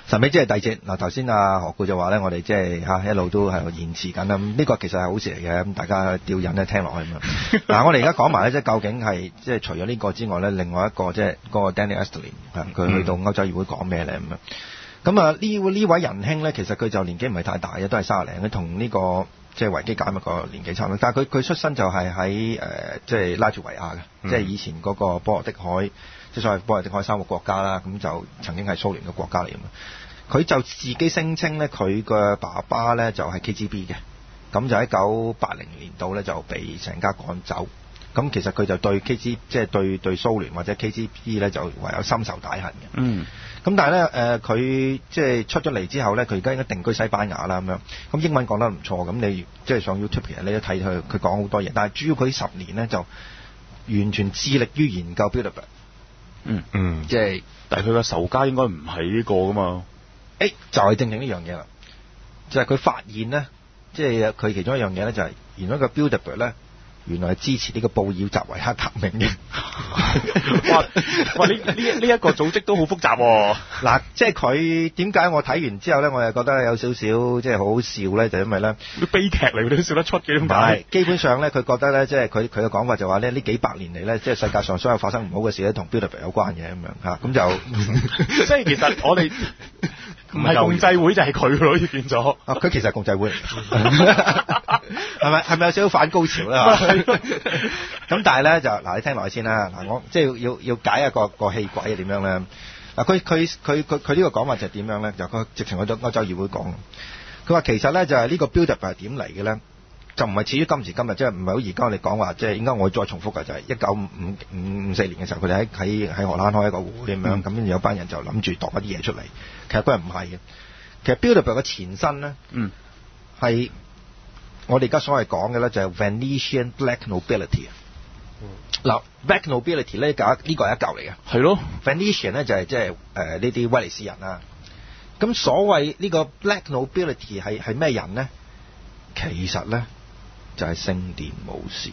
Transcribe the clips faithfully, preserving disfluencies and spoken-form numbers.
神秘之夜第節嗱，頭先阿何故就話咧，我哋即係嚇一路都係延遲緊啦。咁呢個其實係好事嚟嘅，咁大家吊癮咧聽落去咁樣。嗱，我哋而家講埋咧，即係究竟係即係除咗呢個之外咧，另外一個即係嗰個 Daniel Estulin 佢去到歐洲議會講咩咧咁樣。咁啊呢呢位仁兄咧，其實佢就年紀唔係太大嘅，都係三十零，佢同呢個即係維基解密個年紀差唔多。但係佢佢出身就係喺誒即係拉脫維亞嘅，嗯、即係以前嗰個波羅的海。即係所謂波羅的海三個國家啦，咁就曾經係蘇聯嘅國家嚟嘅嘛。佢就自己聲稱咧，佢嘅爸爸咧就係 K G B 嘅，咁就喺一九八零年度咧就被成家趕走。咁其實佢就對 K G 即係對對蘇聯或者 K G B 咧就唯有深仇大恨嘅。 嗯。 咁但係咧誒，佢即係出咗嚟之後咧，佢而家應該定居西班牙啦咁樣。咁英文講得唔錯，咁你即係上 YouTube 其實你都睇佢佢講好多嘢。但係主要佢十年咧就完全致力於研究 Bilderberg。 嗯嗯，即係， 但係佢嘅仇家應該唔係呢個噶嘛？ 誒、欸，就係、是、正正呢樣嘢啦，就係、是、佢發現咧，即係佢其中一樣嘢咧，就係原來個 Bilderberg 咧，原來係支持呢個布爾什維克革命嘅。 哇哇！呢呢呢一個組織都好複雜喎、哦。 嗱，即係佢點解我睇完之後咧，我又覺得有少少即係好好笑咧，就因為咧， 啲悲劇嚟，你都笑得出嘅點解？ 係基本上咧，佢覺得咧，即係佢佢嘅講法就話咧，呢幾百年嚟咧，即係世界上所有發生唔好嘅事咧，同 Bilderberg 有關嘅咁樣嚇，咁就即係其實我哋唔係共濟會就係佢咯，變咗。 啊，佢其實係共濟會嚟，係咪係咪有少少反高潮咧？咁但係咧就嗱，你聽落去先啦。嗱，我即係要要解一個個氣鬼係點樣咧？嗱，佢佢佢佢佢呢個講法就係點樣咧？就佢直情去到歐洲議會講，佢話其實咧就係呢個 Bilderberg 係點嚟嘅咧？就唔係始於今時今日，即係唔係好而家我哋講話，即係應該我再重複嘅就係一九五五五四年嘅時候，佢哋喺喺喺荷蘭開一個會咁樣，咁跟住有班人就諗住度一啲嘢出嚟。其實佢係唔係嘅。其實 Bilderberg 嘅前身咧，嗯，係我哋而家所謂講嘅咧就係 Venetian Black Nobility 啊。嗱、嗯、，Black Nobility 呢個呢個係一嚿嚟嘅，係咯。Venetian 咧就係即係誒呢啲威尼斯人啦。咁所謂呢個 Black Nobility 係係咩人咧？其實咧就係聖殿武士。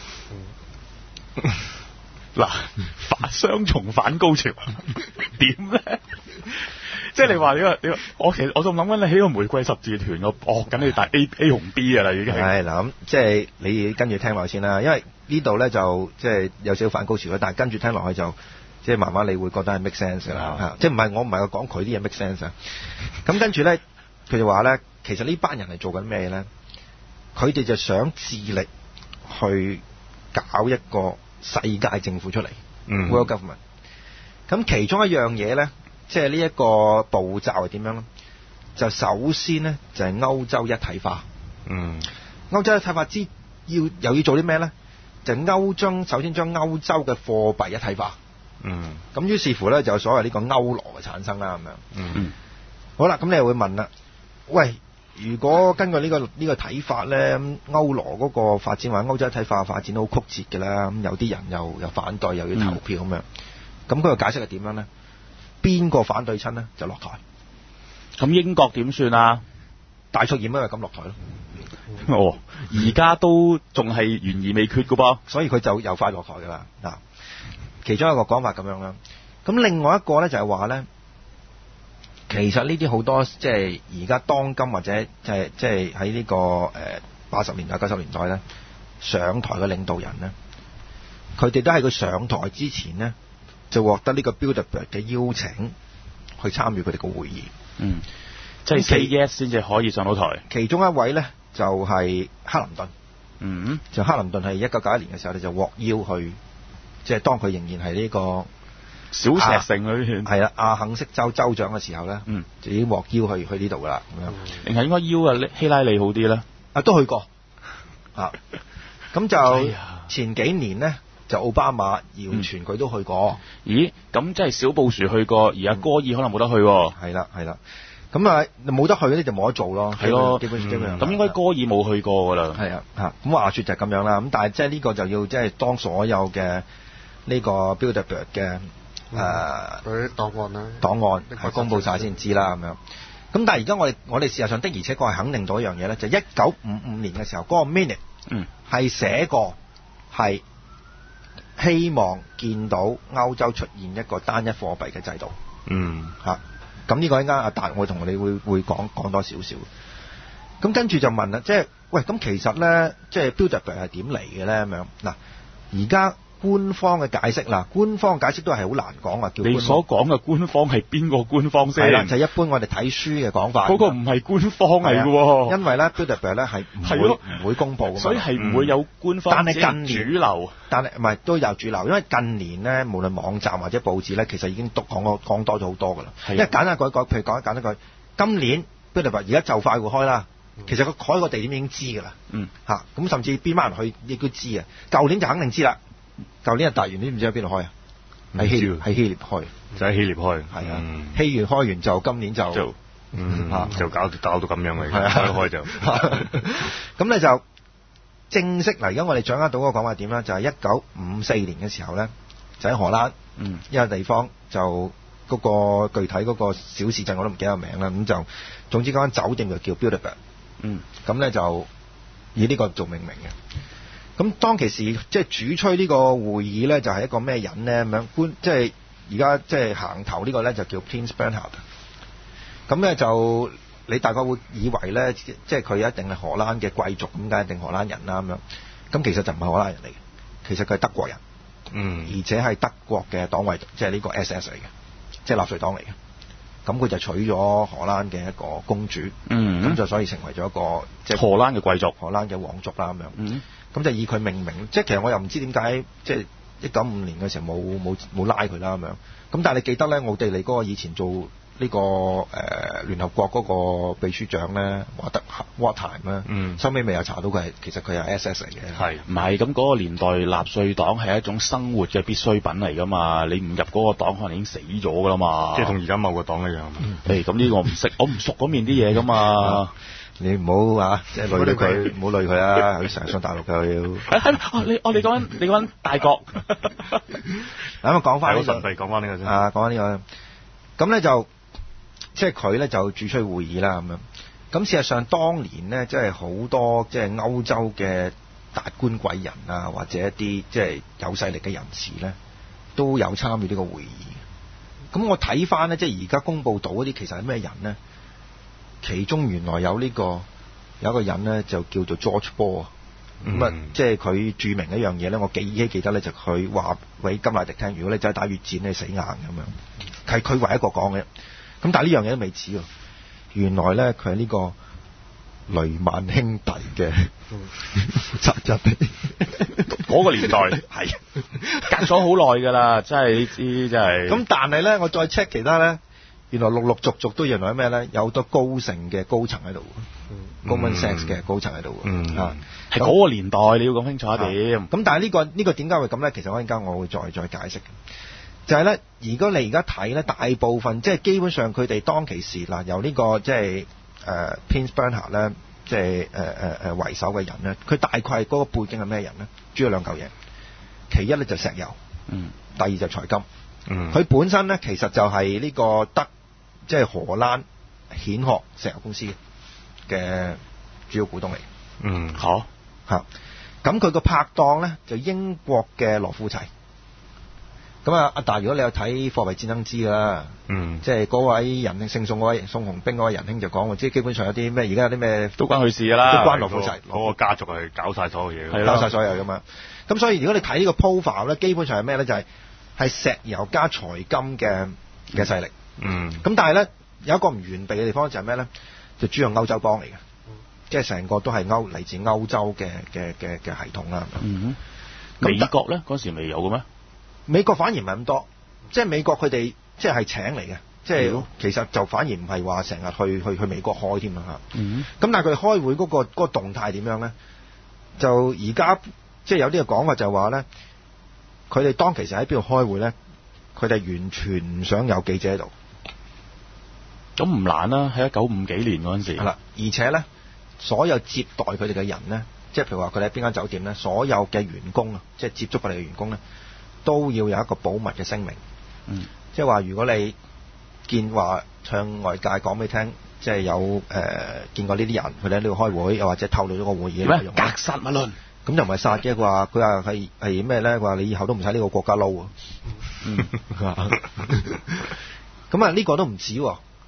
嗱、嗯，反雙重反高潮點咧？即係你話呢個呢個，我其實我仲諗緊你喺個玫瑰十字團個搏緊你大 A A 紅 B 㗎啦，已經係。嗱咁， 即係你跟住聽落去先啦，因為呢度咧就即係有少少反高潮啦，但係跟住聽落去就即係慢慢你會覺得係 make sense 啦、嗯，即係唔係我唔係講佢啲嘢 make sense 啊。咁跟住咧，佢就話咧，其實呢班人係做緊咩咧？佢哋就想致力去搞一個世界政府出嚟、嗯、，World Government。咁其中一樣嘢咧。即係呢一個步驟係點樣咧？就首先咧就係、是、歐洲一體化。嗯，歐洲一體化之要又要做啲咩咧？就歐將首先將歐洲嘅貨幣一體化。嗯，咁於是乎咧就所謂呢個歐羅嘅產生啦，咁樣。嗯，好啦，咁你又會問啦，喂，如果根據呢、這個呢、這個睇法咧，歐羅嗰個發展或者歐洲一體化發展都好曲折嘅啦，咁有啲人又又反對，又要投票咁、嗯、樣，咁佢個解釋係點樣咧？邊個反對親呢？就落台。 咁英國點算啊？ 大錯而咪咁落台咯。 哦，而家都仲係懸而未決㗎噃， 所以佢就又快落台㗎啦。嗱，其中一個講法咁樣啦。咁另外一個咧就係話咧，其實呢啲好多即係而家當今或者即係即係喺呢個誒八十年代九十年代咧上台嘅領導人咧，佢哋都喺佢上台之前呢，就獲得呢個 Bilderberg 嘅邀請去參與佢哋個會議，嗯，即係 say yes 先至可以上到台。其中一位咧就係、是、克林頓，嗯，就克林頓係一九九一年嘅時候，你就獲邀去，即係當佢仍然係呢個小石城嗰啲， 係啦，阿肯色州州長嘅時候咧，嗯，就已經獲邀去去呢度噶啦，咁樣， 定係應該邀啊希拉里好啲咧？ 啊，都去過，啊，咁就前幾年咧。就奧巴馬謠傳佢都去過， 嗯、咦？咁即係小布殊去過，而阿戈爾可能冇得去喎。 係啦，係啦。咁啊，冇得去嗰啲就冇得做咯。係咯，基本基本上。 咁、嗯、應該戈爾冇去過㗎啦。 係啊，嚇。咁話説就係咁樣啦。咁但係即係呢個就要即係當所有嘅呢個 Bilderberg 嘅誒嗰啲檔案啦， 檔案係公佈晒先知啦咁樣。咁但係而家我哋我哋事實上的而且確係肯定到一樣嘢咧，就一九五五年嘅時候嗰、那個 minute 嗯係寫過係。希望見到歐洲出現一個單一貨幣嘅制度。嗯，嚇。 咁呢個一陣間阿達我同你會會講講多少少。咁跟住就問啦，即係喂，咁其實咧，即係 Bilderberg 係點嚟嘅咧？咁樣嗱，而家官方嘅解釋啦，官方解釋都係好難講啊。叫你所講嘅官方係邊個官方先？ 係啦，就係、一般我哋睇書嘅講法。 嗰、嗰個唔係官方嚟嘅喎， 因為咧 Bilderberg 咧係唔會唔會公佈嘅嘛， 所以係唔會有官方。 但係近年主流， 但係唔係都有主流，因為近年咧，無論網站或者報紙咧，其實已經都講過講多咗好多㗎啦。因為簡單講一講，譬如講一簡單句，今年 Bilderberg 而家就快會開啦。其實佢開個地點已經知㗎啦， 嗯嚇咁甚至邊班人去亦都知啊。舊年就肯定知啦，舊年係大完，你唔知喺邊度開啊？喺希喺希臘開， 就喺希臘開， 係啊。希臘開完就今年就就嗯嚇就搞搞到咁樣嘅， 係啊開開就咁咧就正式嗱。而家我哋掌握到嗰個講法點咧，就係一九五四年嘅時候咧，就喺荷蘭嗯一個地方就。嗰、那個具體嗰個小市鎮我都唔記得個名啦，咁就總之嗰間酒店就叫 Bilderberg， 嗯， 咁咧就以呢個做命名嘅。咁當其時即係主催呢個會議咧，就係、是、一個咩人咧咁樣？官即係而家即係行頭呢個咧就叫 Prins Bernhard。咁咧就你大概會以為咧，即係佢一定係荷蘭嘅貴族咁，梗係一定荷蘭人啦咁樣。咁其實就唔係荷蘭人嚟嘅，其實佢係德國人， 嗯， 而且係德國嘅黨衛，即係呢個 S S 嚟嘅。即係納粹黨嚟嘅，咁佢就娶咗荷蘭嘅一個公主， 嗯， 咁就所以成為咗一個即係荷蘭嘅貴族、 荷蘭嘅皇族啦咁樣， 嗯， 咁就以佢命名。即係其實我又唔知點解，即係一九五年嘅時候冇冇冇拉佢啦咁樣。咁但係你記得咧，奧地利嗰個以前做呢、這個誒、呃、聯合國嗰個秘書長咧，華德沃泰咧，嗯，收尾未有查到佢係其實佢係 S S 嚟嘅， 係唔係？咁嗰個年代納粹黨係一種生活嘅必需品嚟噶嘛？你唔入嗰個黨可能已經死咗噶啦嘛， 即係同而家某個黨一樣。 誒咁呢個我唔識，我唔熟嗰面啲嘢噶嘛。 你唔好啊，即係累佢，唔好累佢啊！佢成日上大陸㗎要。 係哦，你我哋講緊你講緊大國。 咁啊，講翻呢個神秘，講翻呢個先。 啊，講翻呢個。咁咧就即係佢咧就主催會議啦咁樣。咁事實上當年咧，即係好多即係歐洲嘅達官貴人啊，或者一啲即係有勢力嘅人士咧，都有參與呢個會議。咁我睇翻咧，即係而家公佈到嗰啲其實係咩人咧？其中原來有呢、這個有一個人咧，就叫做 George Ball 啊、嗯。咁啊，即係佢著名一樣嘢咧，我記依記得咧，就佢話俾甘迺迪聽，如果你真係打越戰你死硬咁樣，係佢唯一一個講嘅。咁但係呢樣嘢都未止喎，原來咧佢係呢個雷曼兄弟嘅負責人。 嗰個年代係隔咗好耐㗎啦，真係呢啲真係。咁但係咧，我再 check 其他咧。原來陸陸續續都原來咩咧？有好多高盛嘅高層喺度，Goldman Sachs嘅高層喺度， 嗯， 啊， 係嗰個年代你要講清楚一點。 咁但係呢個呢個點解會咁咧？其實我陣間我會再再解釋嘅，就係咧，如果你而家睇咧，大部分即係基本上佢哋當其時嗱，由呢個即係誒 Prins Bernhard 咧，即係誒誒誒為首嘅人咧，佢大概嗰個背景係咩人咧？主要兩嚿嘢，其一咧就石油， 嗯， 第二就財金， 嗯， 佢本身咧其實就係呢個德。即係荷蘭蜆殼石油公司嘅主要股東嚟。 嗯，好嚇。咁佢個拍檔咧就英國嘅羅富齊。咁啊，阿達，如果你有睇《貨幣戰爭》知㗎啦。 嗯。 即係嗰位仁兄，姓宋嗰位宋鴻兵嗰位仁兄就講喎，即係基本上有啲咩，而家有啲咩都關佢事㗎啦。 都關羅富齊。 嗰個家族係搞晒所有嘢。 係搞晒所有㗎嘛。咁所以如果你睇呢個 profile 咧，基本上係咩咧？就係、係、係石油加財金嘅嘅勢力。 嗯， 咁但係咧有一個唔完備嘅地方就係咩咧？就主要歐洲幫嚟嘅，嗯、即係成個都係歐嚟自歐洲嘅嘅嘅嘅系統啦。 嗯，美國咧嗰時未有嘅咩？ 美國反而唔係咁多，即係美國佢哋即係係請嚟嘅，即係、嗯、其實就反而唔係話成日去去去美國開添啊嚇。 嗯， 咁但係佢哋開會嗰、嗰個嗰、嗰個動態點樣咧？就而家即係有啲嘅講法就係話咧，佢哋當其實喺邊度開會咧？佢哋完全唔想有記者喺度。 咁唔難啦，喺一九五幾年嗰陣時。係啦， 而且咧，所有接待佢哋嘅人咧，即係譬如話佢哋喺邊間酒店咧，所有嘅員工啊，即係接觸佢哋嘅員工咧，都要有一個保密嘅聲明。 嗯， 即係話如果你見話向外界講俾你聽，即係有誒、呃、見過呢啲人，佢哋喺呢度開會，又或者透露咗個會議內容， 格殺勿論。 咁就唔係殺嘅，佢話佢話係係咩咧？佢話你以後都唔使呢個國家撈啊。嗯。咁啊，呢個都唔止喎。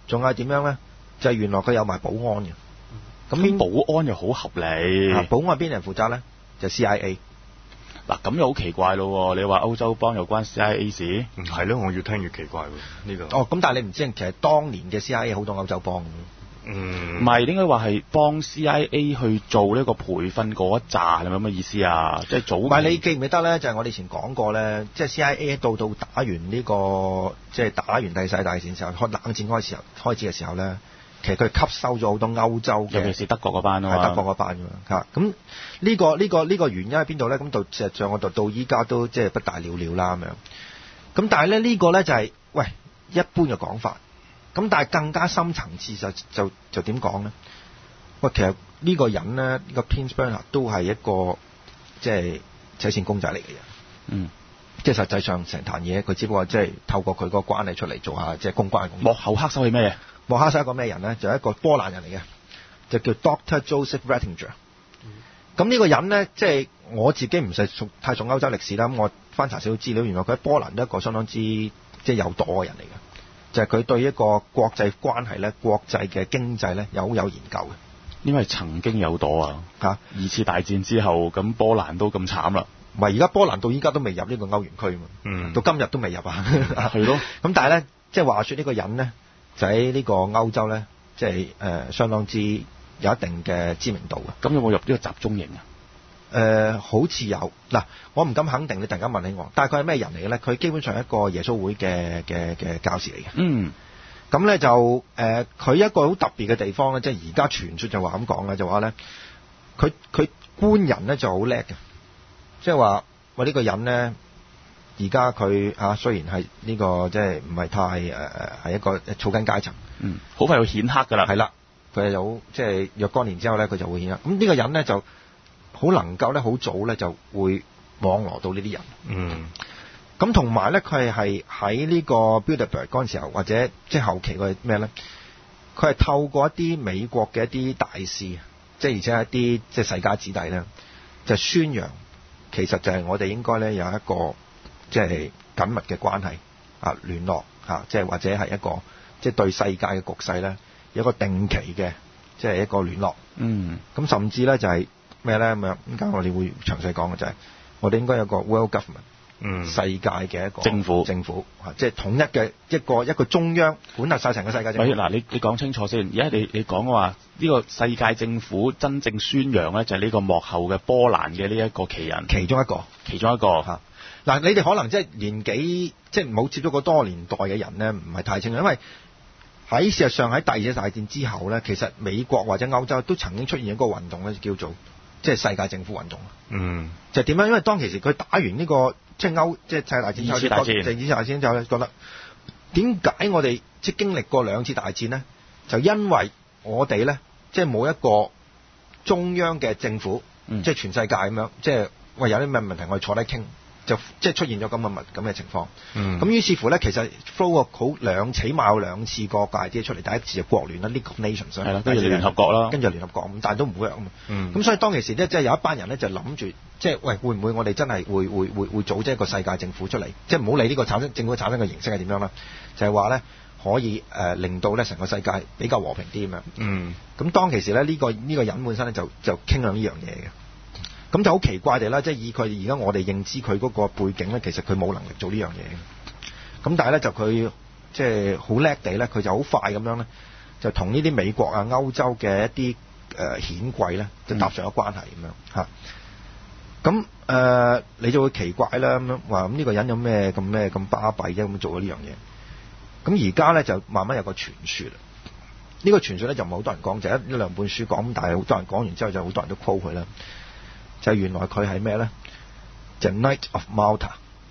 仲係點樣咧？就係、原來佢有埋保安嘅。 咁邊保安又好合理。 啊、保安係邊人負責咧？就係、C I A。 嗱咁又好奇怪咯，你話歐洲幫有關 C I A 事？ 嗯，係咯，我越聽越奇怪喎呢、呢個。 哦，咁但係你唔知，其實當年嘅 C I A 好多歐洲幫嘅。 嗯， 唔係應該話係幫 C I A 去做呢個培訓嗰一紮，係咪咁嘅意思啊？即係早。唔係你記唔記得咧？就係、是、我哋以前講過咧，即係 C I A 到到打完呢、呢個，即係打完第二世大戰時候，開冷戰開始開始嘅時候咧。其實佢吸收咗好多歐洲嘅，尤其是德國嗰班啊嘛， 係德國嗰班㗎嘛嚇。咁呢個呢個呢個原因喺邊度咧？咁到事實上我到到依家都即係不大了了啦咁樣。咁但係咧呢個咧就係喂一般嘅講法。咁但係更加深層次就就就點講咧？喂，其實呢個人咧，呢個 Prince Bernhard 都係一個即係扯線公仔嚟嘅人。 嗯。即係實際上成壇嘢，佢只不過即係透過佢個關係出嚟做下即係公關工作。 幕後黑手係咩嘢？ 幕後黑手係一個咩人咧？就係、是、一個波蘭人嚟嘅，就叫 Doctor Joseph Ratzinger。咁呢個人咧，即係我自己唔係熟太熟歐洲歷史啦。咁我翻查少少資料，原來佢喺波蘭都係一個相當之即係有朵嘅人嚟嘅。就係、是、佢對一個國際關係咧、國際嘅經濟咧，有好有研究嘅。 因為曾經有朵啊，嚇、啊、二次大戰之後，咁波蘭都咁慘啦。 唔係，而家波蘭到依家都未入呢個歐元區嘛， 嗯， 到今日都未入啊， 係咯。 咁但係咧，即係話說呢個人咧，就喺呢個歐洲咧，即係誒相當之有一定嘅知名度嘅。 咁有冇入呢個集中營啊？ 誒、呃，好似有。嗱，我唔敢肯定，你突然間問起我，但係佢係咩人嚟嘅咧？佢基本上係一個耶穌會嘅嘅嘅教士嚟嘅。 嗯。 咁咧就誒，佢、呃、一個好特別嘅地方咧，即係而家傳說就話咁講咧，就話咧，佢佢官人咧就好叻嘅。即係話，喂呢、這個人咧，而家佢啊雖然係呢、這個即係唔係太誒誒係一個草根階層， 嗯，好快要顯黑㗎啦， 係啦，佢係有即係若干年之後咧，佢就會顯黑。咁呢個人咧就好能夠咧，好早咧就會網羅到呢啲人， 嗯。 咁同埋咧，佢係喺呢個 Bilderberg 嗰陣時候，或者即係後期佢係咩咧？佢係透過一啲美國嘅一啲大使，即係而且係一啲即係世家子弟咧，就宣揚。其實就係我哋應該咧有一個即係緊密嘅關係啊，聯絡嚇，即係或者係一個即係對世界嘅局勢咧有一個定期嘅即係一個聯絡。 嗯。咁甚至咧就係咩咧咁樣？陣間我哋會詳細講嘅就係我哋應該有個 world government， 嗯， 世界嘅一個政府政府嚇，即係統一嘅一個一個中央管轄晒成個世界政府。 嗱，你你講清楚先。而家你你講嘅話，呢個世界政府真正宣揚咧，就係呢個幕後嘅波蘭嘅呢一個奇人， 其中一個， 其中一個嚇。嗱，你哋可能即係年紀即係冇接觸過多年代嘅人咧，唔係太清楚，因為喺事實上喺第二次大戰之後咧，其實美國或者歐洲都曾經出現一個運動咧，叫做即係世界政府運動。 嗯， 就點樣？因為當其時佢打完呢、這個即係歐即係世界大戰之後， 二次大戰， 二次大戰之後咧，覺得點解我哋即係經歷過兩次大戰咧？就因為我哋咧，即係冇一個中央嘅政府， 嗯、 即係全世界咁樣，即係喂有啲咩問題我哋坐低傾，就即係出現咗咁嘅物咁嘅情況。 嗯， 咁於是乎咧，其實 flow 個好兩起碼有兩次個界啲出嚟，第一次就國聯啦 League of Nations， 係啦，跟住聯合國啦， 跟住聯合國咁，但係都唔會啊嘛。 嗯， 咁所以當其時咧，即係有一班人咧就諗住，即係喂會唔會我哋真係會會會會組織一個世界政府出嚟，即係唔好理呢個產生政府產生嘅形式係點樣啦，就係話咧可以誒、呃、令到咧成個世界比較和平啲咁樣。 嗯， 咁當其時咧呢、呢個呢、呢個人本身咧就就傾向呢樣嘢嘅。咁就好奇怪地啦，即係以佢而家我哋認知佢嗰個背景咧，其實佢冇能力做呢樣嘢嘅。咁但係咧就佢即係好叻地咧，佢就好快咁樣咧，就同呢啲美國啊、歐洲嘅一啲誒顯貴咧，就搭上咗關係咁樣嚇。咁誒、呃、你就會奇怪啦，咁樣話咁呢個人有咩咁咩咁巴閉啫？咁做咗呢樣嘢。咁而家咧就慢慢有個傳說啦。呢、呢個傳說咧就唔係好多人講，就一一兩本書講，但係好多人講完之後就好多人都 call 佢啦。就係原來佢係咩咧？就係 Knight of Malta，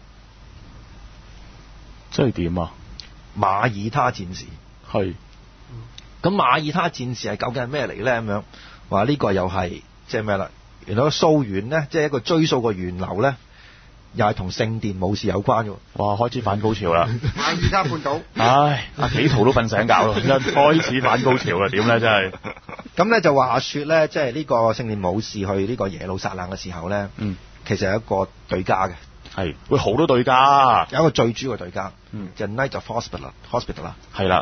即係點啊？ 馬耳他戰士係。 咁馬耳他戰士係究竟係咩嚟咧？咁樣話呢個又係即係咩啦？原來個溯源咧，即係一個追溯個源流咧，又係同聖殿武士有關嘅。 哇！開始反高潮啦！ 馬耳他半島。 唉，阿幾圖都瞓醒覺咯，一開始反高潮啦，點咧真係？ 咁咧就話說咧，即係呢個聖殿武士去呢個耶路撒冷嘅時候咧， 嗯， 其實有一個對家嘅， 係會好多對家， 有一個最主要嘅對家， 嗯， 就係 Knight of Hospitaller，Hospitaller 啦， 係啦。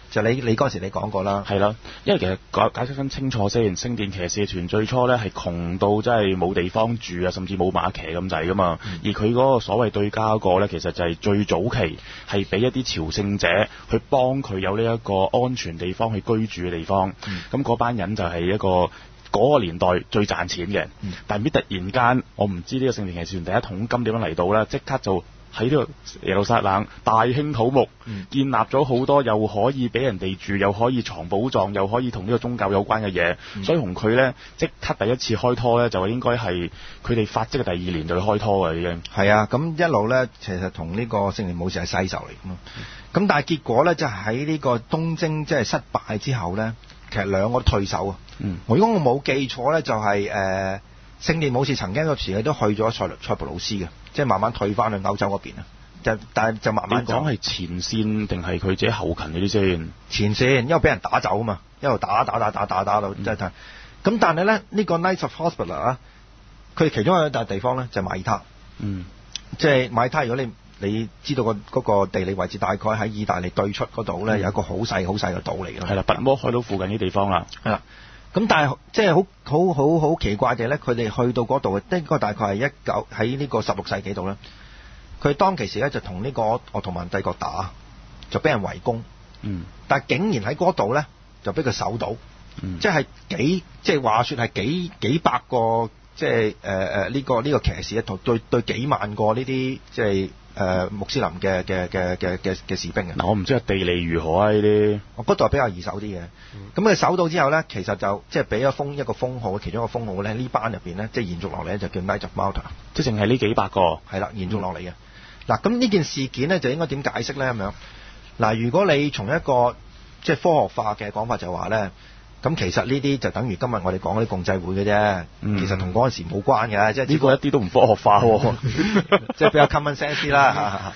就你你嗰時你講過啦， 係啦，因為其實解解釋翻清楚先，聖殿騎士團最初咧係窮到真係冇地方住啊，甚至冇馬騎咁滯噶嘛。嗯、而佢嗰個所謂對家個咧，其實就係最早期係俾一啲朝聖者去幫佢有呢一個安全地方去居住嘅地方。咁嗰、嗯、班人就係一個嗰、那個年代最賺錢嘅。嗯、但係唔知突然間，我唔知呢個聖殿騎士團第一桶金點樣嚟到咧，即刻就喺呢個耶路撒冷大興土木，嗯、建立咗好多又可以俾人哋住，又可以藏寶藏，又可以同呢個宗教有關嘅嘢。嗯、所以同佢咧即刻第一次開拖咧，就應該係佢哋發跡嘅第二年就去開拖嘅已經。 係啊，咁一路咧其實同呢個聖殿武士係世仇嚟㗎嘛。咁、嗯、但係結果咧就喺、是、呢個東征即係失敗之後咧，其實兩個都退守啊。嗯、如果我冇記錯咧，就係、是、誒。呃聖殿武士曾經有時都去咗塞塞浦路斯嘅，即係慢慢退翻去歐洲嗰邊啊。就但係就慢慢講係前線定係佢自己後勤嗰啲先？ 前線，因為俾人打走啊嘛，一路打打打打打打到真係。咁、嗯、但係咧呢、呢個 Knights of Hospitaller 啊，佢其中一笪地方咧就係、馬耳他。嗯，即係馬耳他，如果你你知道個嗰個地理位置，大概喺意大利對出嗰度咧，嗯、有一個好細好細嘅島嚟嘅。係啦， 拔摩海島附近啲地方啦。 係啦。咁但係即係好好好好奇怪嘅咧，佢哋去到嗰度，應該大概係一九喺呢個十六世紀度咧。佢當其時咧就同呢個鄂圖曼帝國打，就俾人圍攻。嗯。但係竟然喺嗰度咧就俾佢守到，嗯、即係幾即係話說係幾幾百個即係誒誒呢個呢、呢個騎士同對對幾萬個呢啲即係。誒、呃、穆斯林嘅嘅嘅嘅嘅嘅士兵啊！ 嗱，我唔知係地理如何啊呢啲。 我嗰度係比較易守啲嘅。咁佢、嗯、守到之後咧，其實就即係俾咗封一個封號，其中一個封號咧，呢班入邊咧，即係延續落嚟咧，就叫 Knights of Malta。 即係淨係呢幾百個。係啦，延續落嚟嘅。嗱、嗯，咁呢件事件咧，就應該點解釋咧？咁樣嗱，如果你從一個即係科學化嘅講法就話咧。咁其實呢啲就等於今日我哋講嗰啲共濟會嘅啫，嗯、其實同嗰陣時冇關嘅，即係呢個一啲都唔科學化喎， 即係比較 common sense 啦。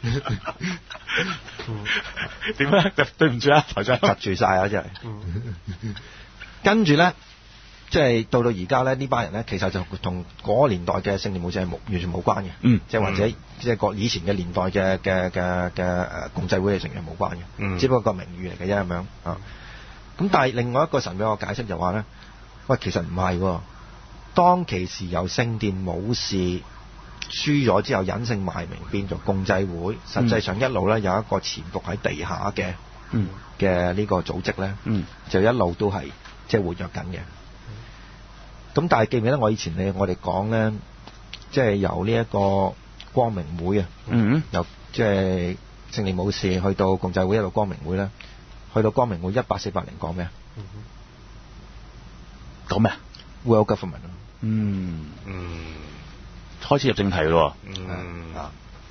點咧？對唔住啊，台長， 窒住晒啊，真係。跟住咧，即係到到而家咧，呢班人咧，其實就同嗰個年代嘅聖殿武士係冇完全冇關嘅，嗯、即係或者即係個以前嘅年代嘅嘅嘅嘅誒共濟會嘅成員冇關嘅，嗯、只不過個名譽嚟嘅啫咁樣啊。咁但係另外一個神俾我解釋就話咧，喂，其實唔係喎，當其時由聖殿武士輸咗之後隱姓埋名變做共濟會，實際上一路咧有一個潛伏喺地下嘅嘅呢個組織咧，嗯、就一路都係即係活躍緊嘅。咁、嗯、但係記唔記得我以前你我哋講咧，即係由呢一個光明會啊，嗯、由即係聖殿武士去到共濟會一路光明會咧。去到光明會一八四八年講咩？ 講咩 ？World Government。 嗯嗯，開始入正題咯。 嗯啊。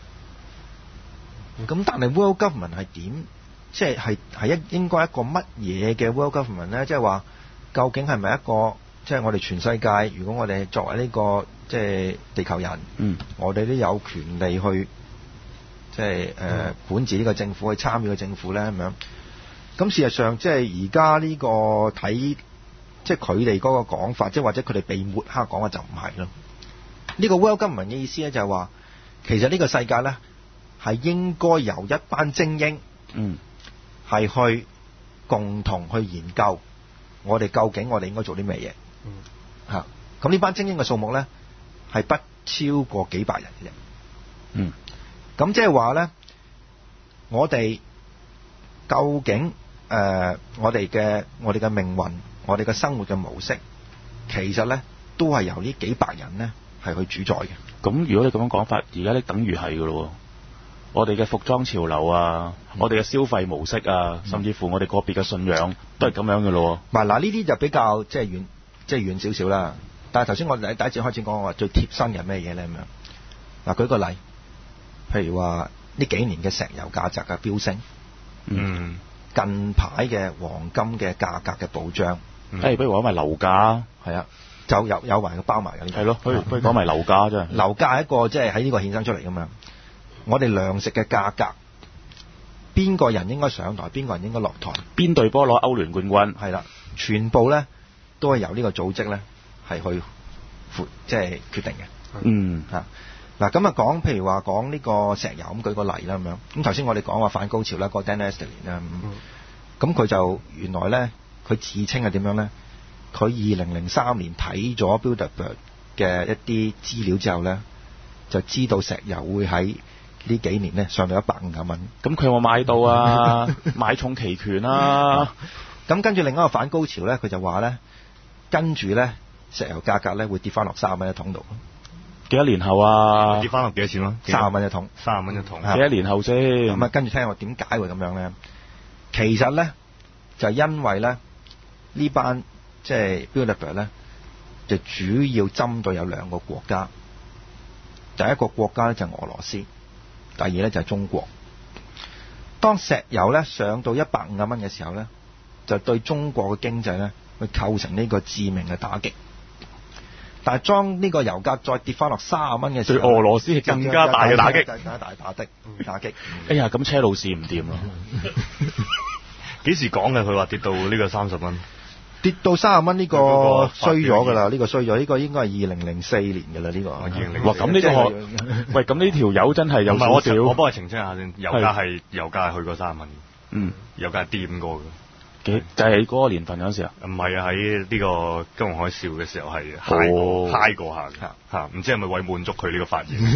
咁但係 World Government 係點？即係係係一應該一個乜嘢嘅 World Government 咧？即係話究竟係咪一個即係我哋全世界？如果我哋作為呢個即係地球人，嗯，我哋都有權利去即係誒管治呢個政府，去參與個政府咧咁樣。咁事實上，即係而家呢個睇，即係佢哋嗰個講法，即係或者佢哋被抹黑講嘅就唔係咯。呢個 World Government 嘅意思咧就係話，其實呢個世界咧係應該由一班精英，嗯，係去共同去研究我哋究竟我哋應該做啲咩嘢，嗯，嚇。咁呢班精英嘅數目咧係不超過幾百人嘅啫，嗯。咁即係話咧，我哋究竟誒、呃，我哋嘅我哋嘅命運，我哋嘅生活嘅模式，其實咧都係由呢幾百人咧係去主宰嘅。 咁如果你咁樣講法，而家咧等於係㗎咯。我哋嘅服裝潮流啊，嗯、我哋嘅消費模式啊，甚至乎我哋個別嘅信仰都係咁樣㗎咯。 唔係嗱，呢啲就比較即係遠，即係遠少少啦。但係頭先我哋第一節開始講話最貼身嘅咩嘢咧咁樣。嗱，舉個例，譬如話呢幾年嘅石油價值嘅飆升。嗯，近排嘅黃金嘅價格嘅保障，誒、 嗯欸，不如講埋樓價， 係啊，就有有埋個包埋嘅， 係咯，不如不如講埋樓價啫。 樓價係一個即係喺呢個衍生出嚟噶嘛。我哋糧食嘅價格，邊個人應該上台，邊個人應該落台？ 邊隊波攞歐聯冠軍？ 係啦，全部咧都係由呢個組織咧係去負即係決定嘅。嗯，嚇。嗱咁啊講，譬如話講呢個石油咁，舉個例啦咁樣。咁頭先我哋講話反高潮啦，個 Dan Estulin 啦。 咁佢就原來咧，佢自稱係點樣咧？佢二零零三年睇咗 Bilderberg 嘅一啲資料之後咧，就知道石油會喺呢幾年咧上到一百五十蚊。 咁佢有冇買到啊？買重期權啊！ 咁跟住另一個反高潮咧，佢就話咧，跟住咧石油價格咧會跌翻落三十蚊一桶度。 幾多年後啊？ 跌翻落幾多錢咯？ 三十蚊一桶， 三十蚊一桶。 幾多年後先？ 咁啊，跟住聽我點解會咁樣咧？其實咧就因為咧呢班即係 Bilderberg 咧，就主要針對有兩個國家。第一個國家咧就係俄羅斯，第二咧就係中國。當石油咧上到一百五十蚊嘅時候咧，就對中國嘅經濟咧會構成呢個致命嘅打擊。但係當呢個油價再跌翻落三十蚊嘅時候， 對俄羅斯係更加大嘅打擊， 更加大打擊，打擊。 哎呀，咁車路士唔掂咯。 幾時講嘅？佢話跌到呢個三十蚊， 跌到三十蚊呢個衰咗㗎啦，呢個衰咗，呢個應該係二零零四年㗎啦，呢個。 二零零。 哇，咁呢個喂，咁呢條友真係有少少。 我幫佢澄清下先，油價係油價係去過三十蚊。 嗯， 油價係掂過嘅。 幾就係嗰個年份嗰陣時啊？ 唔係啊，喺呢個金融海嘯嘅時候係 high 過 high 過下嘅嚇，唔知係咪為滿足佢呢個發言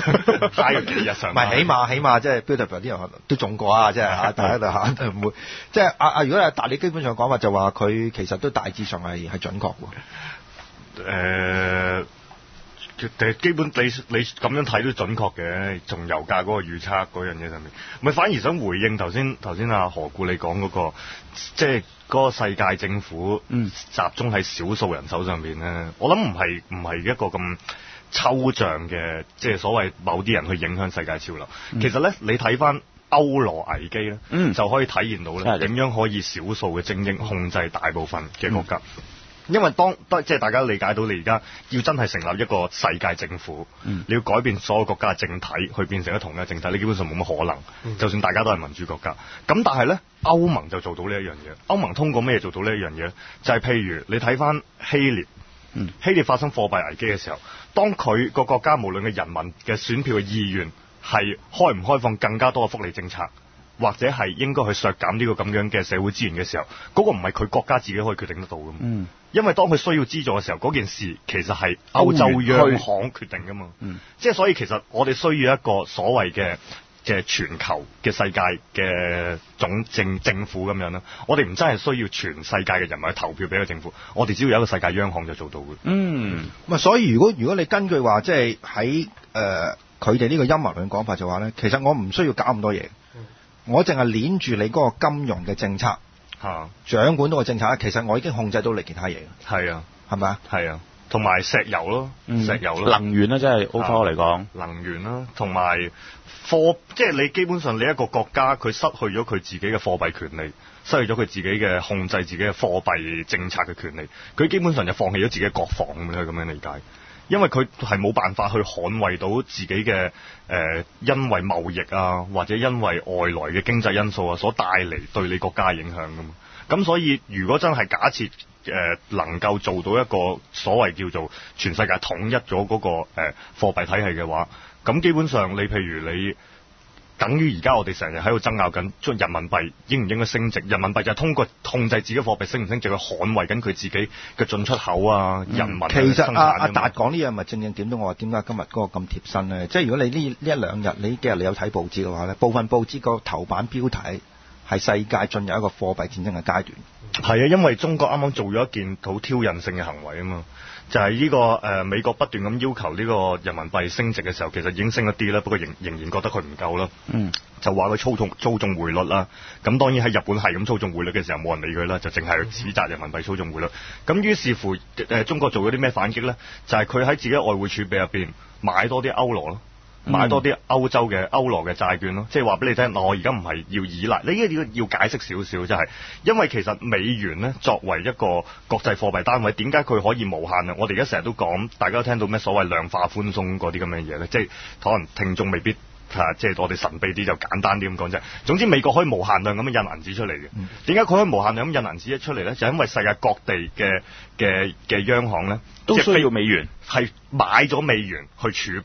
high 咗幾日上？ 唔係，起碼起碼即係 Bilderberg 啲人都中過啊！即係嚇，大家就嚇都唔會即係啊啊！如果係達理基本上講法就話佢其實都大致上係係準確喎。 誒。基本你你咁樣睇都準確嘅，從油價嗰個預測嗰樣嘢上面，咪反而想回應頭先頭先阿何故你講嗰個，即係嗰個世界政府集中喺少數人手上邊咧，我諗唔係唔係一個咁抽象嘅，即係所謂某啲人去影響世界潮流。嗯、其實咧，你睇翻歐羅危機咧，嗯、就可以體現到咧點樣可以少數嘅精英控制大部分嘅國家。嗯因為當即係大家理解到你而家要真係成立一個世界政府，嗯、你要改變所有國家嘅政體去變成一個同一政體，你基本上冇乜可能。嗯、就算大家都係民主國家，咁但係呢，歐盟就做到呢一樣嘢。歐盟通過咩做到呢一樣嘢？就係、是、譬如你睇翻希臘，嗯、希臘發生貨幣危機嘅時候，當佢個國家無論嘅人民嘅選票嘅意願係開唔開放更加多嘅福利政策，或者係應該去削減呢個咁樣嘅社會資源嘅時候，嗰、那個唔係佢國家自己可以決定得到㗎嘛。嗯、因為當佢需要資助嘅時候，嗰件事其實係歐洲央行決定㗎嘛。嗯、即係所以其實我哋需要一個所謂嘅嘅全球嘅世界嘅總政政府咁樣啦。我哋唔真係需要全世界嘅人民去投票俾個政府，我哋只要有一個世界央行就做到嘅。嗯， 咁啊，所以如果如果你根據話即係喺誒佢哋呢個陰謀論講法就話咧，其實我唔需要搞咁多嘢。我淨係鏈住你嗰個金融嘅政策，嚇、啊、掌管到個政策，其實我已經控制到你其他嘢。 係啊， 係咪啊？ 係啊，同埋石油咯，嗯、石油咯， 能源咧，即係 overall 嚟講， 能源啦，同埋貨，即係你基本上你一個國家佢失去咗佢自己嘅貨幣權利，失去咗佢自己嘅控制自己嘅貨幣政策嘅權利，佢基本上就放棄咗自己嘅國防咁樣咁樣理解。因為佢係冇辦法去捍衛到自己嘅誒、呃，因為貿易啊，或者因為外來嘅經濟因素啊，所帶嚟對你國家嘅影響噶嘛。咁所以如果真係假設誒、呃、能夠做到一個所謂叫做全世界統一咗嗰、那個誒、呃、貨幣體系嘅話，咁基本上你譬如你。等於而家我哋成日喺度爭拗緊，將人民幣應唔應該升值？人民幣就係通過控制自己貨幣升唔升值去捍衛緊佢自己嘅進出口啊，嗯、人民嘅生產。其實阿阿達講呢樣咪正正點到我話點解今日嗰個咁貼身咧？即係如果你呢呢一兩日你幾日你有睇報紙嘅話咧，部分報紙個頭版標題係世界進入一個貨幣戰爭嘅階段。 係啊，因為中國啱啱做咗一件好挑釁性嘅行為啊嘛。就係呢、這個誒、呃、美國不斷咁要求呢個人民幣升值嘅時候，其實已經升一啲啦，不過仍仍然覺得佢唔夠啦。嗯，就話佢操縱操縱匯率啦。咁當然喺日本係咁操縱匯率嘅時候，冇人理佢啦，就淨係指責人民幣操縱匯率。咁於是乎誒、呃、中國做咗啲咩反擊咧？就係佢喺自己外匯儲備入邊買多啲歐羅咯。買多啲歐洲嘅歐羅嘅債券咯，即係話俾你聽，我而家唔係要依賴，你依家要要解釋少少，就係因為其實美元咧作為一個國際貨幣單位，點解佢可以無限啊？我哋而家成日都講，大家都聽到咩所謂量化寬鬆嗰啲咁嘅嘢咧，即係可能聽眾未必嚇，即係我哋神秘啲就簡單啲咁講啫。總之美國可以無限量咁樣印銀紙出嚟嘅，點解佢可以無限量咁印銀紙一出嚟咧？就係因為世界各地嘅嘅嘅央行咧， 都需要美元， 係買咗美元去儲備。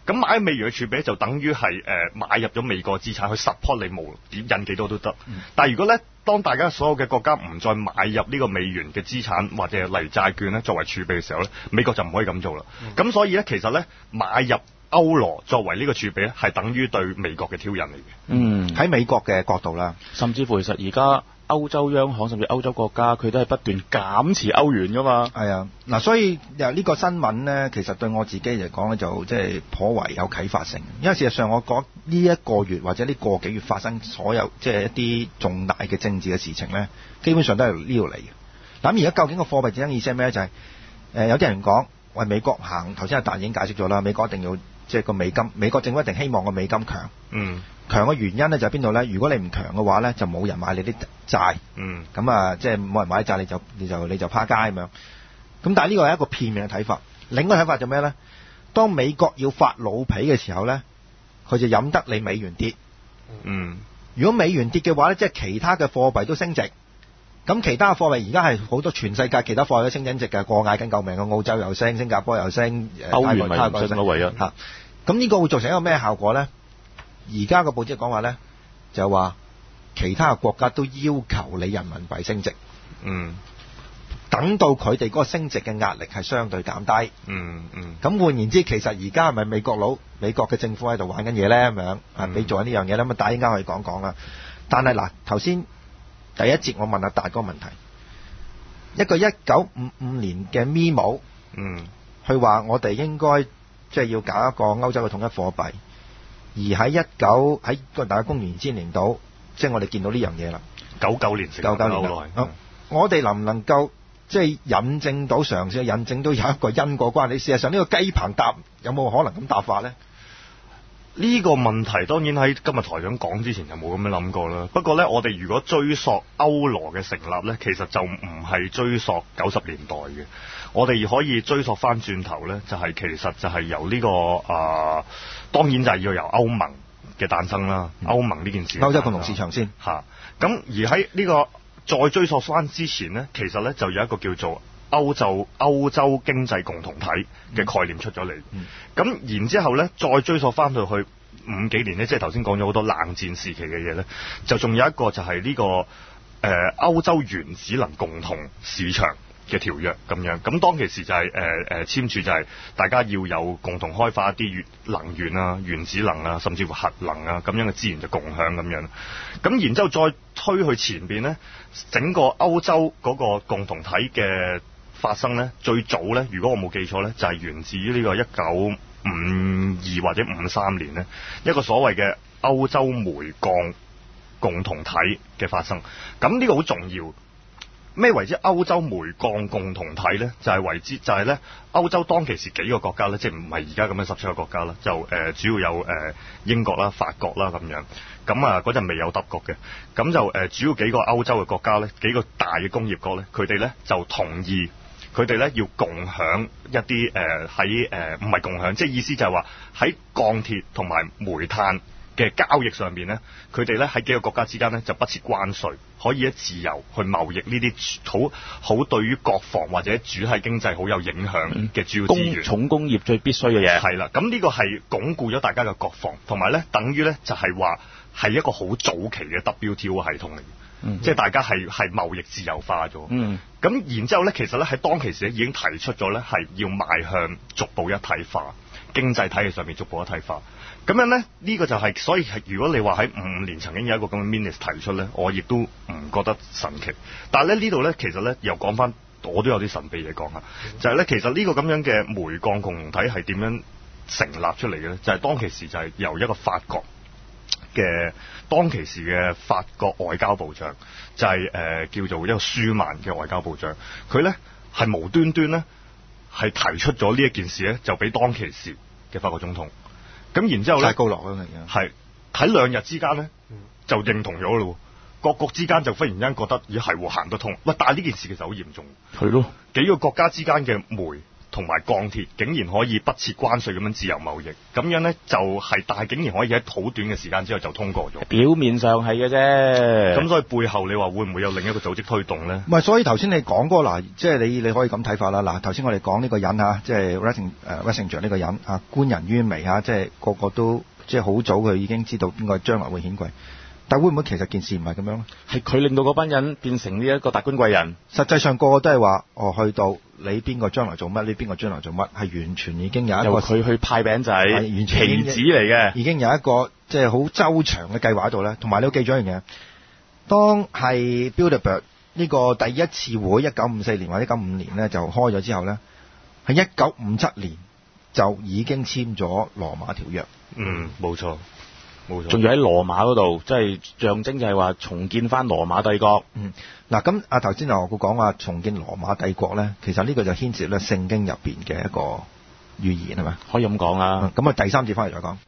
咁買美元嘅儲備就等於係誒買入咗美國資產去 support 你無點印幾多都得。嗯、但係如果咧，當大家所有嘅國家唔再買入呢個美元嘅資產或者例如債券咧作為儲備嘅時候咧，美國就唔可以咁做啦。咁、嗯、所以咧，其實咧買入歐羅作為呢個儲備咧，係等於對美國嘅挑釁嚟嘅。嗯， 喺美國嘅角度啦， 甚至乎其實而家歐洲央行甚至歐洲國家，佢都係不斷減持歐元噶嘛。 係啊，嗱，所以又呢個新聞咧，其實對我自己嚟講咧，就即係頗為有啟發性。因為事實上，我覺呢一個月或者呢個幾月發生所有即係一啲重大嘅政治嘅事情咧，基本上都係呢度嚟嘅。咁而家究竟個貨幣戰爭意思係咩咧？就係、是、誒有啲人講，喂，美國行頭先阿達已經解釋咗啦，美國一定要即係個美金，美國政府一定希望個美金強。嗯。強嘅原因咧就係邊度咧？如果你唔強嘅話咧，就冇人買你啲債。嗯。咁啊，即係冇人買債，你就你就你就趴街咁樣。咁但係呢個係一個片面嘅睇法。另一個睇法就咩咧？當美國要發老脾嘅時候咧，佢就飲得你美元跌。嗯。如果美元跌嘅話咧，即係其他嘅貨幣都升值。咁其他嘅貨幣而家係好多全世界其他貨幣都升緊值嘅，個嗌緊救命嘅，澳洲又升，新加坡又升， 歐元咪唔升咯，唯一。嚇。 咁呢個會造成一個咩效果咧？而家個報紙講話咧，就話其他嘅國家都要求你人民幣升值。嗯，等到佢哋嗰個升值嘅壓力係相對減低。嗯嗯。咁換言之，其實而家係咪美國佬、美國嘅政府喺度玩緊嘢咧？咁樣啊，你做緊呢樣嘢咧，咁啊，大家應該可以講講啦。但係嗱，頭先第一節我問阿達嗰個問題，一個一九五五年嘅 memo，嗯，佢話我哋應該即係要搞一個歐洲嘅統一貨幣。而喺一九喺個大概公元二千年度，即係我哋見到呢樣嘢啦。 九九年成九九年啦。嗯、我哋能唔能夠即係引證到嘗試引證到有一個因果關係？事實上呢個雞棚答有冇可能咁答法咧？ 呢個問題當然喺今日台長講之前就冇咁樣諗過啦。不過咧，我哋如果追溯歐羅嘅成立咧，其實就唔係追溯九十年代嘅。我哋可以追溯翻轉頭咧，就係、是、其實就係由呢、這個啊、呃，當然就係要由歐盟嘅誕生啦。嗯、歐盟呢件事， 歐洲共同市場先嚇。咁、啊、而喺呢、這個再追溯翻之前咧，其實咧就有一個叫做歐洲歐洲經濟共同體嘅概念出咗嚟。咁、嗯嗯、然之後咧，再追溯翻到去五幾年咧，即係頭先講咗好多冷戰時期嘅嘢咧，就仲有一個就係呢、這個誒、呃、歐洲原子能共同市場嘅條約咁樣。咁當其時就係誒誒簽署就係大家要有共同開發一啲能源啊、原子能啊，甚至乎核能啊咁樣嘅資源就共享咁樣。咁然之後再推去前邊咧，整個歐洲嗰個共同體嘅發生咧，最早咧，如果我冇記錯咧，就係、是、源自於呢個一九五二或者五三年咧，一個所謂嘅歐洲煤鋼共同體嘅發生。咁呢個好重要。咩為之歐洲煤鋼共同體咧？就係、是、為之就係咧歐洲當其時幾個國家咧，即係唔係而家咁樣十七個國家啦，就誒、呃、主要有誒、呃、英國啦、法國啦咁樣。咁啊嗰陣未有德國嘅，咁就誒、呃、主要幾個歐洲嘅國家咧，幾個大嘅工業國咧，佢哋咧就同意。佢哋咧要共享一啲誒喺誒唔係共享，即係意思就係話喺鋼鐵同埋煤炭嘅交易上邊咧，佢哋咧喺幾個國家之間咧就不設關稅，可以咧自由去貿易呢啲好好對於國防或者主體經濟好有影響嘅主要資源、 重工業最必須嘅嘢。 係啦，咁呢個係鞏固咗大家嘅國防，同埋咧等於咧就係話係一個好早期嘅 W T O 系統嚟。嗯、即係大家係係貿易自由化咗，咁、嗯、然之後咧，其實咧喺當其時咧已經提出咗咧係要邁向逐步一體化，經濟體系上面逐步一體化。咁樣咧呢、呢個就係、是、所以係如果你話喺五五年曾經有一個咁嘅 minister 提出咧，我亦都唔覺得神奇。但係咧呢度咧其實咧又講翻，我都有啲神秘嘢講下，就係、是、咧其實呢個咁樣嘅煤鋼共同體係點樣成立出嚟嘅咧？就係、是、當其時就係由一個法國嘅當其時嘅法國外交部長就係、是、誒、呃、叫做一個舒曼嘅外交部長，佢咧係無端端咧係提出咗呢一件事咧，就俾當其時嘅法國總統，咁然之後咧， 高落啦， 係喺兩日之間咧就認同咗咯，各國之間就忽然間覺得咦係行得通，喂！但係呢件事其實好嚴重， 係咯， 幾個國家之間嘅煤同埋鋼鐵竟然可以不設關稅咁樣自由貿易，咁樣咧就係、是，但係竟然可以喺好短嘅時間之後就通過咗。 表面上係嘅啫， 咁所以背後你話會唔會有另一個組織推動咧？ 唔係，所以頭先你講嗰個嗱，即係你你可以咁睇法啦。嗱，頭先我哋講呢個人嚇，即係 Ratzinger 誒 Ratzinger 呢個人啊，觀人於微嚇，即係個個都即係好早佢已經知道邊個將來會顯貴。但會唔會其實件事唔係咁樣咧？ 係佢令到嗰班人變成呢一個達官貴人。 實際上個個都係話，哦，去到你邊個將來做乜，你邊個將來做乜，係完全已經有一個由佢去派餅仔， 完全棋子嚟嘅， 已經有一個即係好周詳嘅計劃喺度咧。同埋你要記住一樣嘢，當係 Bilderberg 呢個第一次會一九五四年或者一九五年咧就開咗之後咧，係一九五七年就已經簽咗羅馬條約。 嗯，冇錯。冇錯， 仲要喺羅馬嗰度，即係象徵就係話重建翻羅馬帝國。 嗯，嗱咁啊頭先我講話重建羅馬帝國咧，其實呢個就牽涉咧聖經入邊嘅一個預言係咪？ 可以咁講啊。 咁啊第三節翻嚟再講。